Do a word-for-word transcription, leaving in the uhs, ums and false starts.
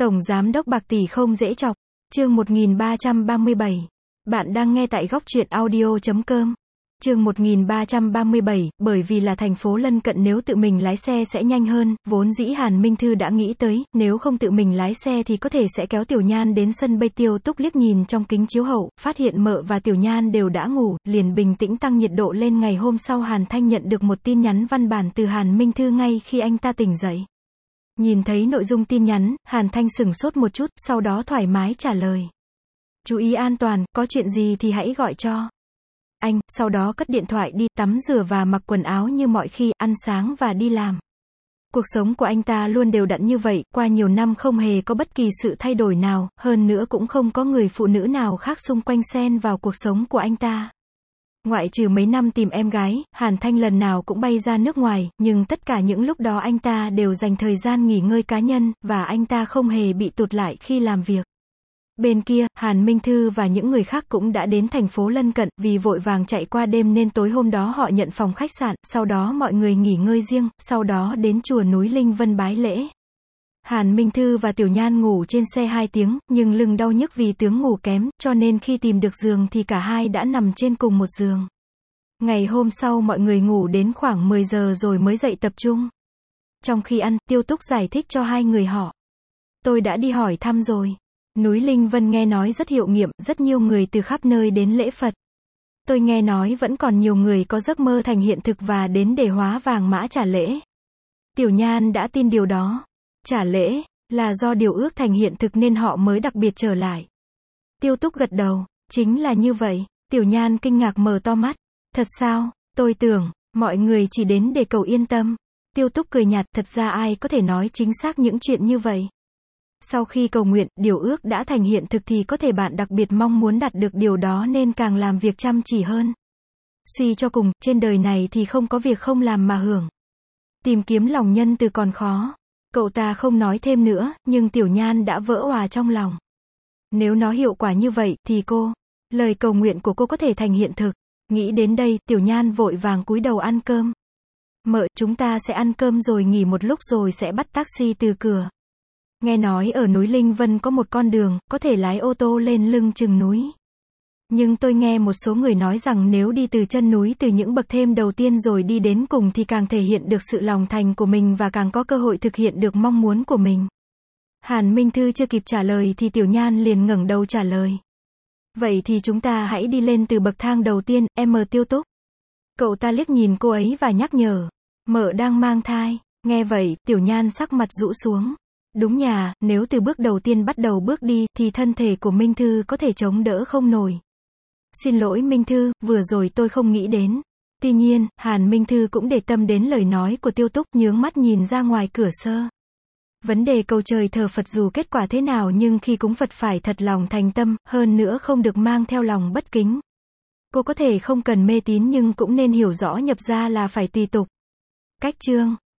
Tổng Giám đốc bạc tỷ không dễ chọc. Chương một nghìn ba trăm ba mươi bảy. Bạn đang nghe tại góc truyện audio chấm com. Chương một nghìn ba trăm ba mươi bảy, bởi vì là thành phố lân cận nếu tự mình lái xe sẽ nhanh hơn, vốn dĩ Hàn Minh Thư đã nghĩ tới, nếu không tự mình lái xe thì có thể sẽ kéo Tiểu Nhan đến sân bay. Tiêu Túc liếc nhìn trong kính chiếu hậu, phát hiện Mợ và Tiểu Nhan đều đã ngủ, liền bình tĩnh tăng nhiệt độ lên. Ngày hôm sau Hàn Thanh nhận được một tin nhắn văn bản từ Hàn Minh Thư ngay khi anh ta tỉnh dậy. Nhìn thấy nội dung tin nhắn, Hàn Thanh sửng sốt một chút, sau đó thoải mái trả lời. Chú ý an toàn, có chuyện gì thì hãy gọi cho anh, sau đó cất điện thoại đi, tắm rửa và mặc quần áo như mọi khi, ăn sáng và đi làm. Cuộc sống của anh ta luôn đều đặn như vậy, qua nhiều năm không hề có bất kỳ sự thay đổi nào, hơn nữa cũng không có người phụ nữ nào khác xung quanh xen vào cuộc sống của anh ta. Ngoại trừ mấy năm tìm em gái, Hàn Thanh lần nào cũng bay ra nước ngoài, nhưng tất cả những lúc đó anh ta đều dành thời gian nghỉ ngơi cá nhân, và anh ta không hề bị tụt lại khi làm việc. Bên kia, Hàn Minh Thư và những người khác cũng đã đến thành phố lân cận, vì vội vàng chạy qua đêm nên tối hôm đó họ nhận phòng khách sạn, sau đó mọi người nghỉ ngơi riêng, sau đó đến chùa núi Linh Vân bái lễ. Hàn Minh Thư và Tiểu Nhan ngủ trên xe hai tiếng, nhưng lưng đau nhức vì tướng ngủ kém, cho nên khi tìm được giường thì cả hai đã nằm trên cùng một giường. Ngày hôm sau mọi người ngủ đến khoảng mười giờ rồi mới dậy tập trung. Trong khi ăn, Tiêu Túc giải thích cho hai người họ. Tôi đã đi hỏi thăm rồi. Núi Linh Vân nghe nói rất hiệu nghiệm, rất nhiều người từ khắp nơi đến lễ Phật. Tôi nghe nói vẫn còn nhiều người có giấc mơ thành hiện thực và đến để hóa vàng mã trả lễ. Tiểu Nhan đã tin điều đó. Trả lễ, là do điều ước thành hiện thực nên họ mới đặc biệt trở lại. Tiêu Túc gật đầu, chính là như vậy. Tiểu Nhan kinh ngạc mở to mắt. Thật sao, tôi tưởng, mọi người chỉ đến để cầu yên tâm. Tiêu Túc cười nhạt, thật ra ai có thể nói chính xác những chuyện như vậy. Sau khi cầu nguyện, điều ước đã thành hiện thực thì có thể bạn đặc biệt mong muốn đạt được điều đó nên càng làm việc chăm chỉ hơn. Suy cho cùng, trên đời này thì không có việc không làm mà hưởng. Tìm kiếm lòng nhân từ còn khó. Cậu ta không nói thêm nữa, nhưng Tiểu Nhan đã vỡ òa trong lòng. Nếu nó hiệu quả như vậy, thì cô, lời cầu nguyện của cô có thể thành hiện thực. Nghĩ đến đây, Tiểu Nhan vội vàng cúi đầu ăn cơm. Mợ, chúng ta sẽ ăn cơm rồi nghỉ một lúc rồi sẽ bắt taxi từ cửa. Nghe nói ở núi Linh Vân có một con đường, có thể lái ô tô lên lưng chừng núi. Nhưng tôi nghe một số người nói rằng nếu đi từ chân núi từ những bậc thềm đầu tiên rồi đi đến cùng thì càng thể hiện được sự lòng thành của mình và càng có cơ hội thực hiện được mong muốn của mình. Hàn Minh Thư chưa kịp trả lời thì Tiểu Nhan liền ngẩng đầu trả lời. Vậy thì chúng ta hãy đi lên từ bậc thang đầu tiên, em Tiêu Túc. Cậu ta liếc nhìn cô ấy và nhắc nhở. Mợ đang mang thai. Nghe vậy, Tiểu Nhan sắc mặt rũ xuống. Đúng nhà, nếu từ bước đầu tiên bắt đầu bước đi, thì thân thể của Minh Thư có thể chống đỡ không nổi. Xin lỗi Minh Thư, vừa rồi tôi không nghĩ đến. Tuy nhiên, Hàn Minh Thư cũng để tâm đến lời nói của Tiêu Túc, nhướng mắt nhìn ra ngoài cửa sơ. Vấn đề cầu trời thờ Phật dù kết quả thế nào nhưng khi cúng Phật phải thật lòng thành tâm, hơn nữa không được mang theo lòng bất kính. Cô có thể không cần mê tín nhưng cũng nên hiểu rõ nhập gia là phải tùy tục. Cách chương